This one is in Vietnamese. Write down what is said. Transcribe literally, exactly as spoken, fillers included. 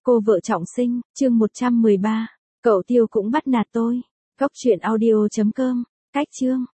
Cô vợ trọng sinh, chương một trăm mười ba. Cậu Tiêu cũng bắt nạt tôi. Cốc truyện audio chấm com. Cách chương.